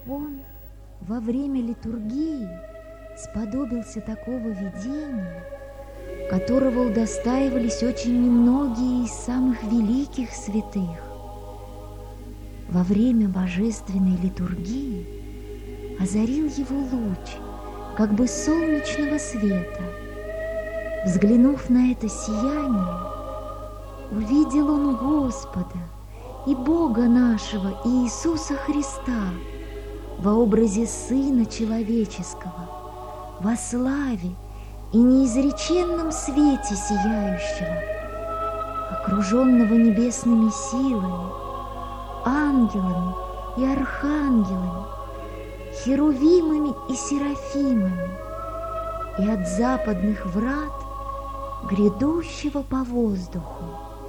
Он во время литургии сподобился такого видения, которого удостаивались очень немногие из самых великих святых. Во время божественной литургии озарил его луч, как бы солнечного света. Взглянув на это сияние, увидел он Господа и Бога нашего Иисуса Христа во образе Сына Человеческого, во славе и неизреченном свете сияющего, окруженного небесными силами, ангелами и архангелами, херувимами и серафимами, и от западных врат грядущего по воздуху.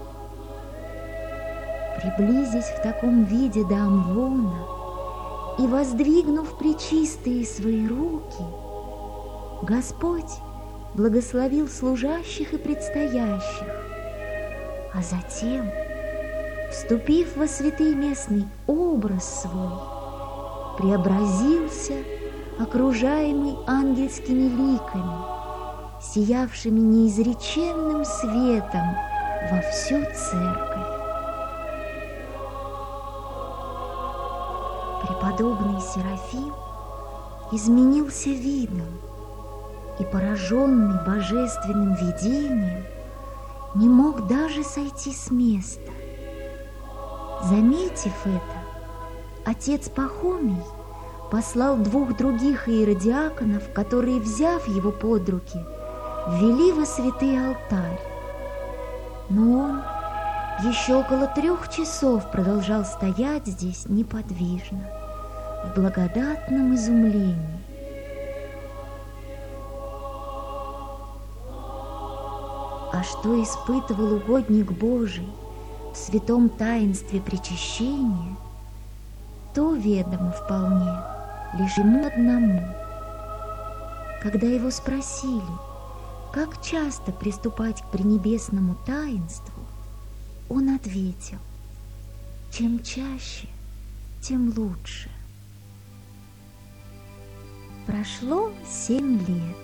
Приблизясь в таком виде до амвона и воздвигнув пречистые свои руки, Господь благословил служащих и предстоящих, а затем, вступив во святый местный образ свой, преобразился, окружаемый ангельскими ликами, сиявшими неизреченным светом во всю церковь. Преподобный Серафим изменился видом и, пораженный божественным видением, не мог даже сойти с места. Заметив это, отец Пахомий послал 2 других иеродиаконов, которые, взяв его под руки, ввели во святый алтарь. Но он еще около 3 часов продолжал стоять здесь неподвижно, в благодатном изумлении. А что испытывал угодник Божий в святом таинстве причащения, то ведомо вполне лишь ему одному. Когда его спросили, как часто приступать к пренебесному таинству, он ответил: чем чаще, тем лучше. Прошло 7 лет,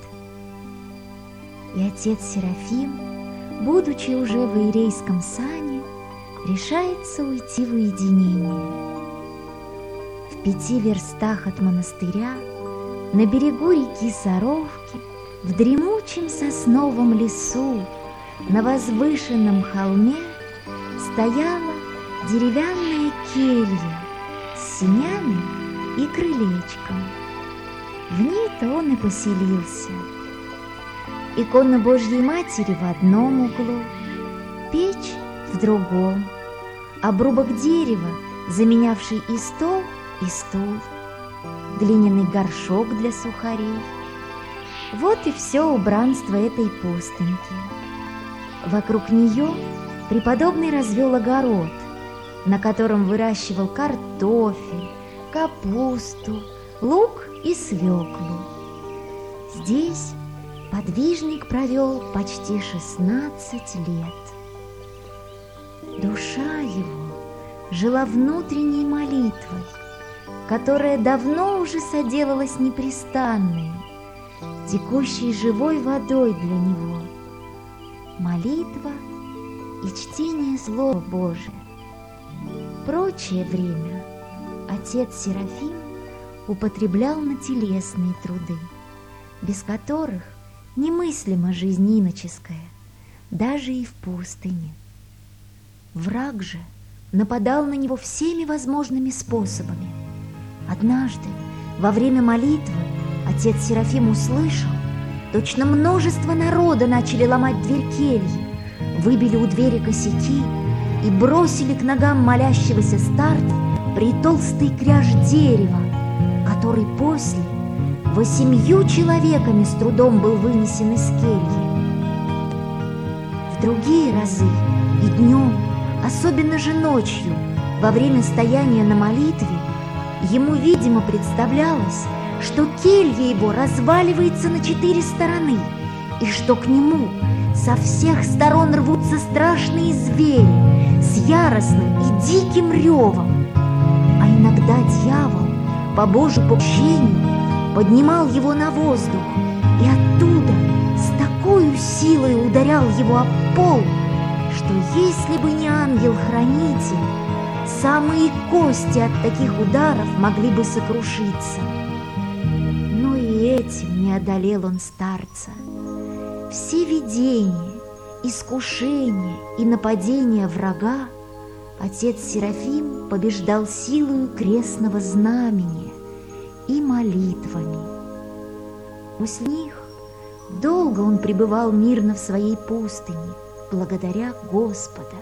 и отец Серафим, будучи уже в иерейском сане, решается уйти в уединение. В 5 верстах от монастыря, на берегу реки Саровки, в дремучем сосновом лесу, на возвышенном холме стояла деревянная келья с сенями и крылечком. В ней-то он и поселился. Икона Божьей Матери в одном углу, печь в другом, обрубок дерева, заменявший и стол, и стул, глиняный горшок для сухарей. Вот и все убранство этой пустыньки. Вокруг нее преподобный развел огород, на котором выращивал картофель, капусту, лук и свеклу. Здесь подвижник провел почти 16 лет. Душа его жила внутренней молитвой, которая давно уже соделалась непрестанной, текущей живой водой для него. Молитва и чтение Слова Божия. Прочее время отец Серафим употреблял на телесные труды, без которых немыслима жизнь иноческая, даже и в пустыне. Враг же нападал на него всеми возможными способами. Однажды, во время молитвы, отец Серафим услышал, точно множество народа начали ломать дверь кельи, выбили у двери косяки и бросили к ногам молящегося старца притолстый кряж дерева, который после 8 человеками с трудом был вынесен из кельи. В другие разы и днем, особенно же ночью, во время стояния на молитве, ему, видимо, представлялось, что келья его разваливается на 4 стороны, и что к нему со всех сторон рвутся страшные звери с яростным и диким ревом. А иногда дьявол по Божьему поручению поднимал его на воздух и оттуда с такой силой ударял его об пол, что если бы не ангел-хранитель, самые кости от таких ударов могли бы сокрушиться. Но и этим не одолел он старца. Все видения, искушения и нападения врага отец Серафим побеждал силою крестного знамения и молитвами. После них долго он пребывал мирно в своей пустыне, благодаря Господа.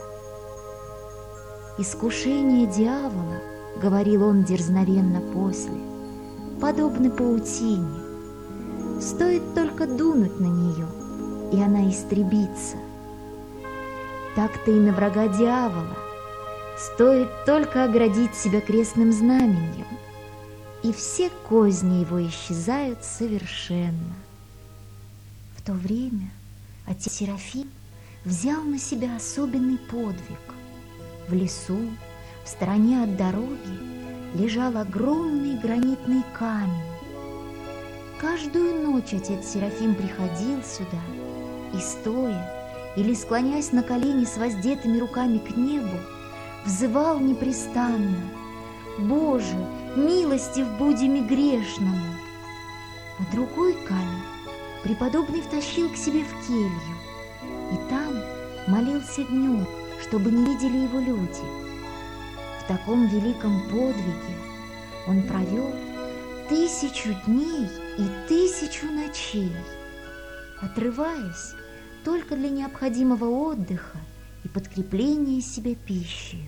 «Искушение дьявола, — говорил он дерзновенно после, — подобны паутине. Стоит только дунуть на нее, и она истребится. Так-то и на врага дьявола стоит только оградить себя крестным знаменем, и все козни его исчезают совершенно». В то время отец Серафим взял на себя особенный подвиг. В лесу, в стороне от дороги, лежал огромный гранитный камень. Каждую ночь отец Серафим приходил сюда и, стоя или склоняясь на колени с воздетыми руками к небу, взывал непрестанно: «Боже, милостив будеми грешному!» А другой камень преподобный втащил к себе в келью, и там молился днем, чтобы не видели его люди. В таком великом подвиге он провел 1000 дней и 1000 ночей, отрываясь только для необходимого отдыха и подкрепления себя пищей.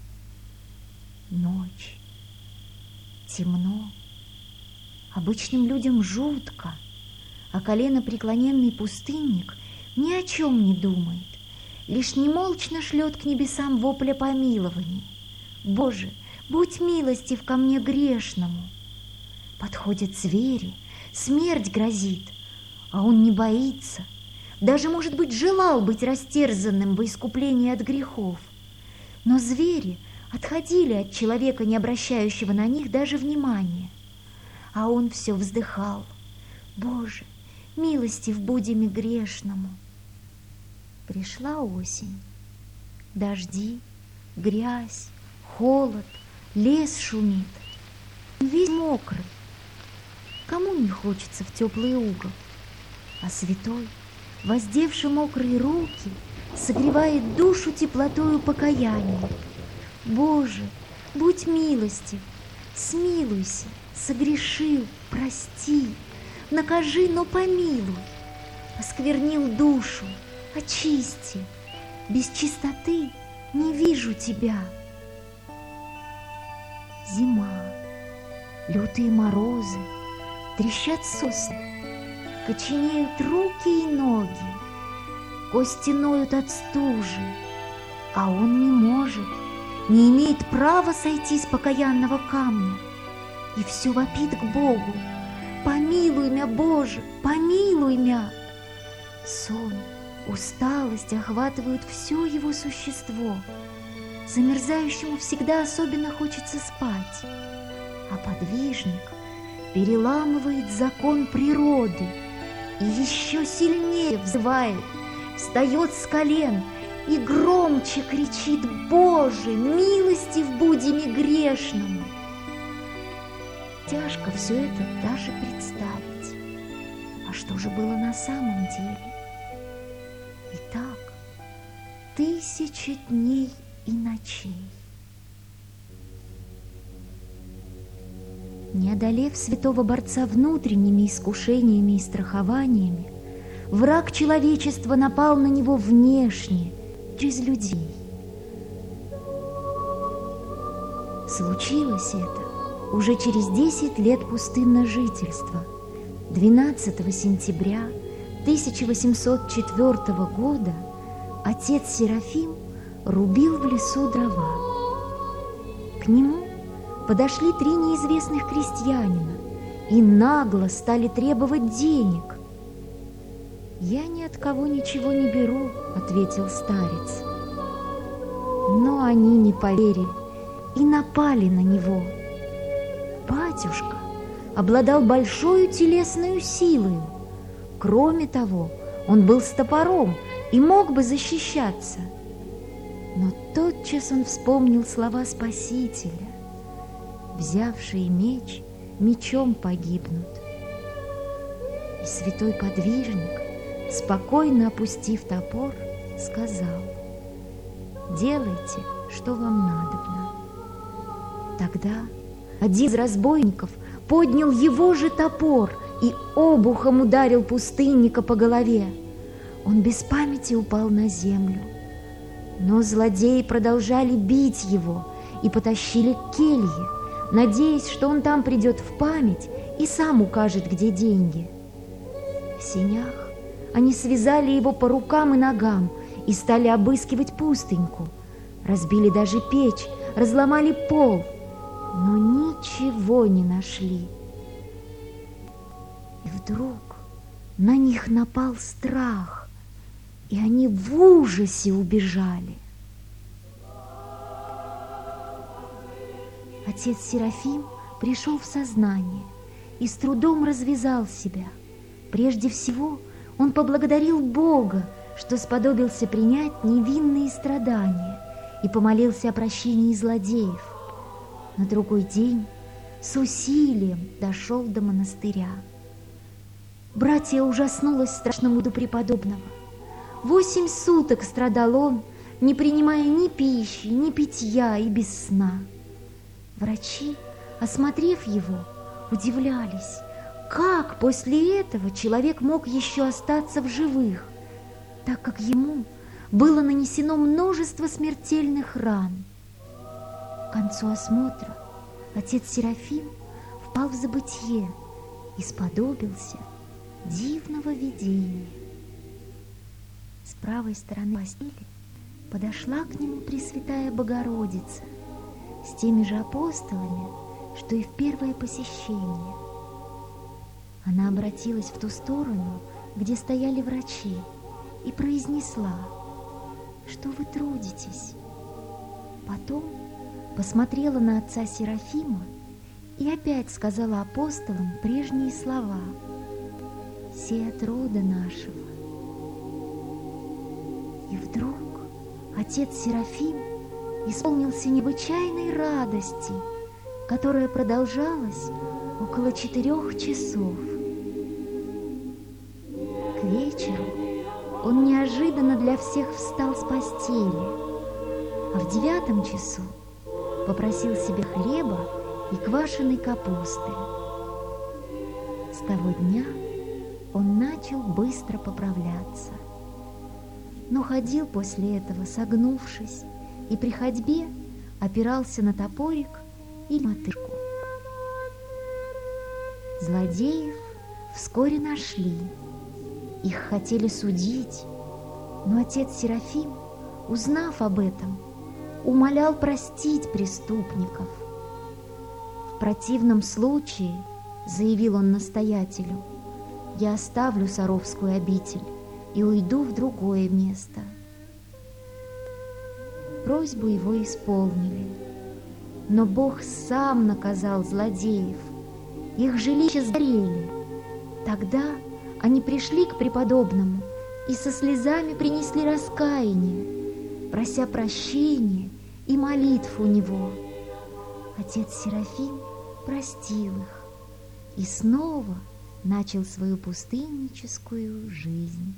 Ночь. Темно. Обычным людям жутко, а коленопреклоненный пустынник ни о чем не думает, лишь немолчно шлет к небесам вопль о помиловании: «Боже, будь милостив ко мне грешному!» Подходят звери, смерть грозит, а он не боится, даже, может быть, желал быть растерзанным во искуплении от грехов. Но звери отходили от человека, не обращающего на них даже внимания, а он все вздыхал: «Боже, милостив будеми грешному!» Пришла осень. Дожди, грязь, холод, лес шумит. Весь мокрый. Кому не хочется в теплый угол? А святой, воздевший мокрые руки, согревает душу теплотою покаяния: «Боже, будь милостив, смилуйся, согрешил, прости, накажи, но помилуй, осквернил душу, очисти, без чистоты не вижу тебя». Зима, лютые морозы, трещат сосны, коченеют руки и ноги, кости ноют от стужи, а он не может, не имеет права сойти с покаянного камня, и все вопит к Богу: «Помилуй мя, Боже, помилуй мя!» Сон, усталость охватывают все его существо. Замерзающему всегда особенно хочется спать, а подвижник переламывает закон природы и еще сильнее взывает, встает с колен и громче кричит: «Боже, милостив будеми грешному!» Тяжко все это даже представить. А что же было на самом деле? Итак, 1000 дней и ночей. Не одолев святого борца внутренними искушениями и страхованиями, враг человечества напал на него внешне, через людей. Случилось это уже через 10 лет пустынного жительства, 12 сентября 1804 года отец Серафим рубил в лесу дрова. К нему подошли 3 неизвестных крестьянина и нагло стали требовать денег. «Я ни от кого ничего не беру», — ответил старец. Но они не поверили и напали на него. «Батюшка, батюшка обладал большой телесной силой. Кроме того, он был с топором и мог бы защищаться. Но тотчас он вспомнил слова Спасителя: «Взявшие меч, мечом погибнут». И святой подвижник, спокойно опустив топор, сказал: «Делайте, что вам надобно». Тогда один из разбойников поднял его же топор и обухом ударил пустынника по голове. Он без памяти упал на землю. Но злодеи продолжали бить его и потащили к келье, надеясь, что он там придет в память и сам укажет, где деньги. В сенях они связали его по рукам и ногам и стали обыскивать пустыньку. Разбили даже печь, разломали пол, но ничего не нашли. И вдруг на них напал страх, и они в ужасе убежали. Отец Серафим пришел в сознание и с трудом развязал себя. Прежде всего он поблагодарил Бога, что сподобился принять невинные страдания, и помолился о прощении злодеев. На другой день с усилием дошел до монастыря. Братья ужаснулось страшному до преподобного. 8 суток страдал он, не принимая ни пищи, ни питья и без сна. Врачи, осмотрев его, удивлялись, как после этого человек мог еще остаться в живых, так как ему было нанесено множество смертельных ран. К концу осмотра отец Серафим впал в забытье и сподобился дивного видения. С правой стороны постели подошла к нему Пресвятая Богородица с теми же апостолами, что и в первое посещение. Она обратилась в ту сторону, где стояли врачи, и произнесла: «Что вы трудитесь?» Потом посмотрела на отца Серафима и опять сказала апостолам прежние слова: «Се от рода нашего». И вдруг отец Серафим исполнился необычайной радости, которая продолжалась около 4 часов. К вечеру он неожиданно для всех встал с постели, а в 9 часу попросил себе хлеба и квашеной капусты. С того дня он начал быстро поправляться, но ходил после этого согнувшись и при ходьбе опирался на топорик или мотыгу. Злодеев вскоре нашли. Их хотели судить, но отец Серафим, узнав об этом, умолял простить преступников. В противном случае, заявил он настоятелю, я оставлю Саровскую обитель и уйду в другое место. Просьбу его исполнили, но Бог сам наказал злодеев. Их жилища сгорели. Тогда они пришли к преподобному и со слезами принесли раскаяние, прося прощения и молитв у него. Отец Серафим простил их и снова начал свою пустынническую жизнь.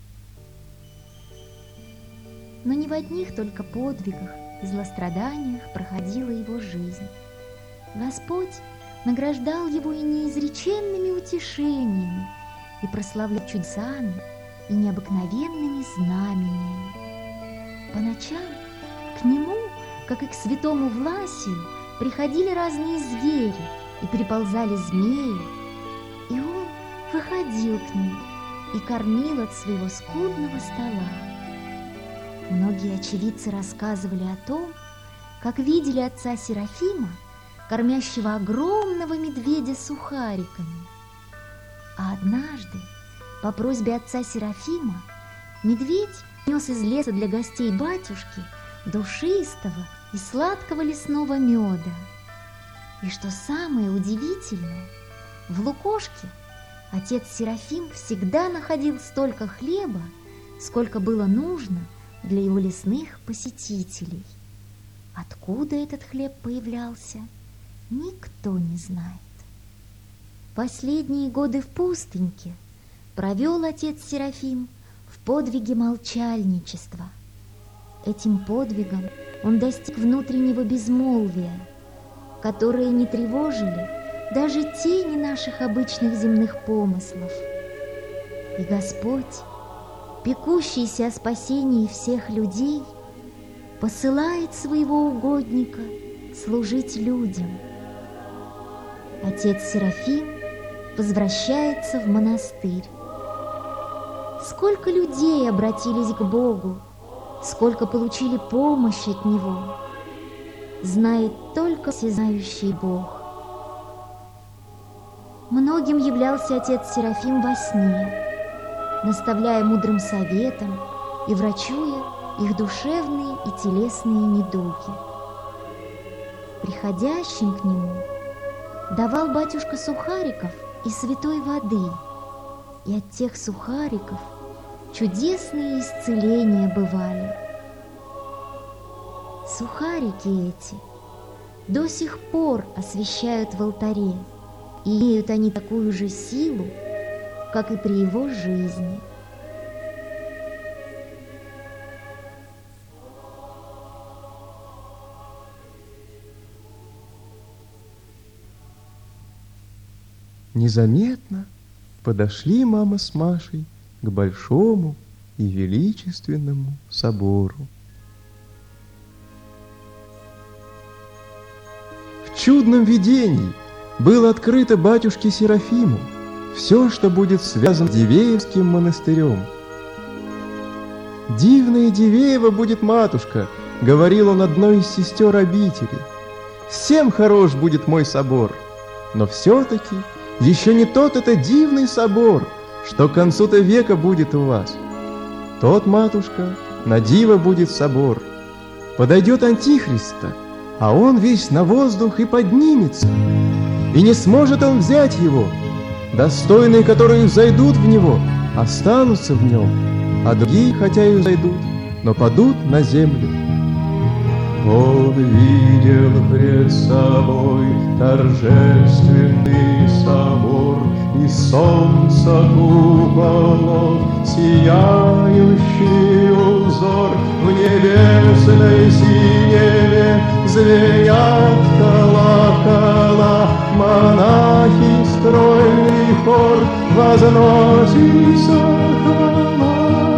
Но не в одних только подвигах и злостраданиях проходила его жизнь. Господь награждал его и неизреченными утешениями, и прославлял чудесами и необыкновенными знамениями. По ночам к нему, как и к святому Власию, приходили разные звери и приползали змеи, и он выходил к ним и кормил от своего скудного стола. Многие очевидцы рассказывали о том, как видели отца Серафима, кормящего огромного медведя сухариками. А однажды, по просьбе отца Серафима, медведь нес из леса для гостей батюшки душистого и сладкого лесного меда. И что самое удивительное, в лукошке отец Серафим всегда находил столько хлеба, сколько было нужно для его лесных посетителей. Откуда этот хлеб появлялся, никто не знает. Последние годы в пустыньке провел отец Серафим в подвиге молчальничества. Этим подвигом он достиг внутреннего безмолвия, которые не тревожили даже тени наших обычных земных помыслов. И Господь, пекущийся о спасении всех людей, посылает своего угодника служить людям. Отец Серафим возвращается в монастырь. Сколько людей обратились к Богу, сколько получили помощь от Него, знает только всезнающий Бог. Многим являлся отец Серафим во сне, наставляя мудрым советом и врачуя их душевные и телесные недуги. Приходящим к нему давал батюшка сухариков и святой воды, и от тех сухариков чудесные исцеления бывали. Сухарики эти до сих пор освящают в алтаре, и имеют они такую же силу, как и при его жизни. Незаметно подошли мама с Машей к большому и величественному собору. В чудном видении было открыто батюшке Серафиму все, что будет связано с Дивеевским монастырем. «Дивная Дивеева будет матушка», — говорил он одной из сестер обители. «Всем хорош будет мой собор, но все-таки еще не тот это дивный собор, что к концу-то века будет у вас. Тот, матушка, на диво будет собор. Подойдет Антихрист-то, а он весь на воздух и поднимется, и не сможет он взять его. Достойные, которые взойдут в него, останутся в нем, а другие, хотя и взойдут, но падут на землю». Он видел пред собой торжественный собор, и солнца куполов сияющий узор. В небесной синеве звенят колокола, монахи стройный хор возносится хвала.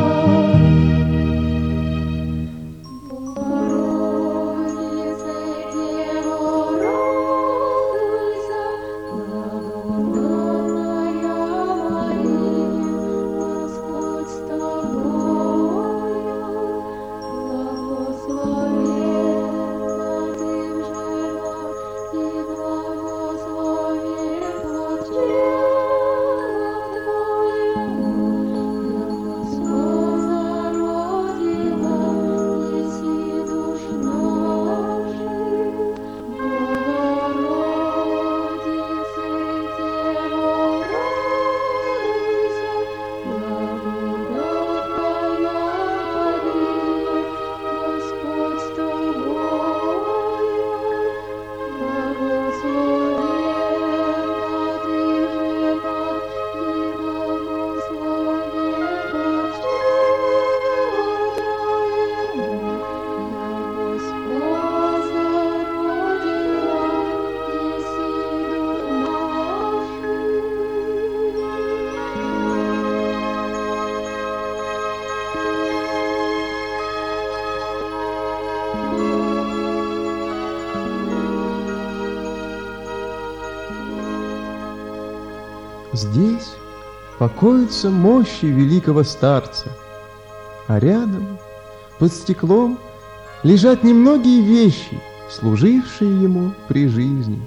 Здесь покоятся мощи великого старца, а рядом, под стеклом, лежат немногие вещи, служившие ему при жизни.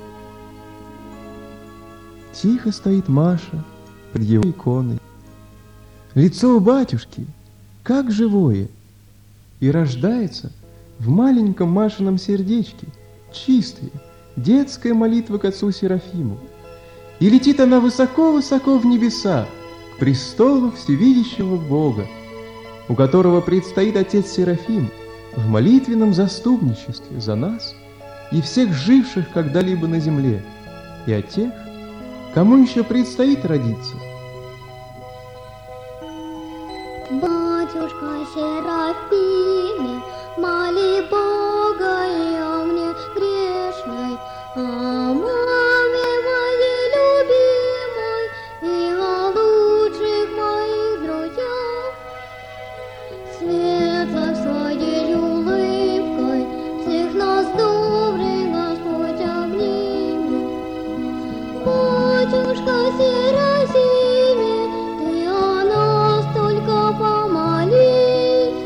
Тихо стоит Маша под его иконой. Лицо у батюшки как живое, и рождается в маленьком Машином сердечке чистое, детская молитва к отцу Серафиму. И летит она высоко-высоко в небеса, к престолу всевидящего Бога, у которого предстоит отец Серафим в молитвенном заступничестве за нас и всех живших когда-либо на земле, и о тех, кому еще предстоит родиться. Батюшка Серафиме, моли Бога и о мне грешной, о маме моей любимой и о лучших моих друзьях. Светло своей улыбкой всех нас добрый Господь обнимет. Батюшка Серафиме, ты о нас только помолись.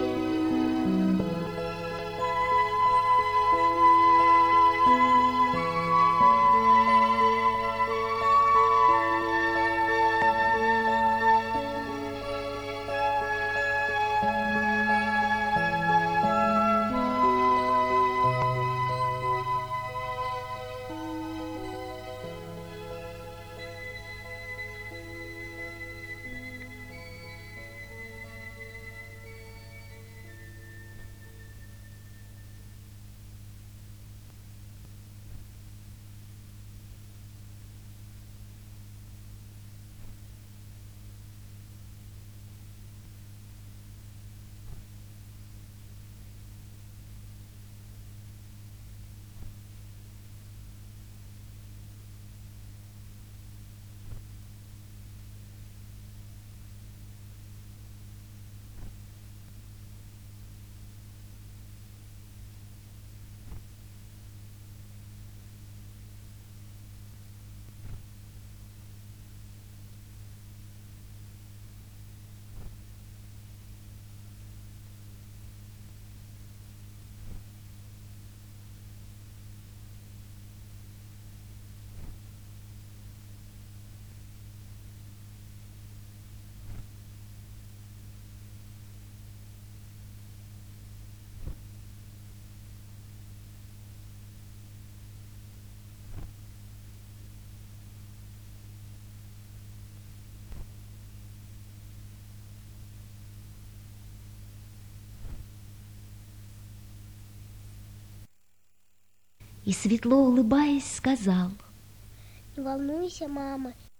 И, светло улыбаясь, сказал: Не волнуйся, мама,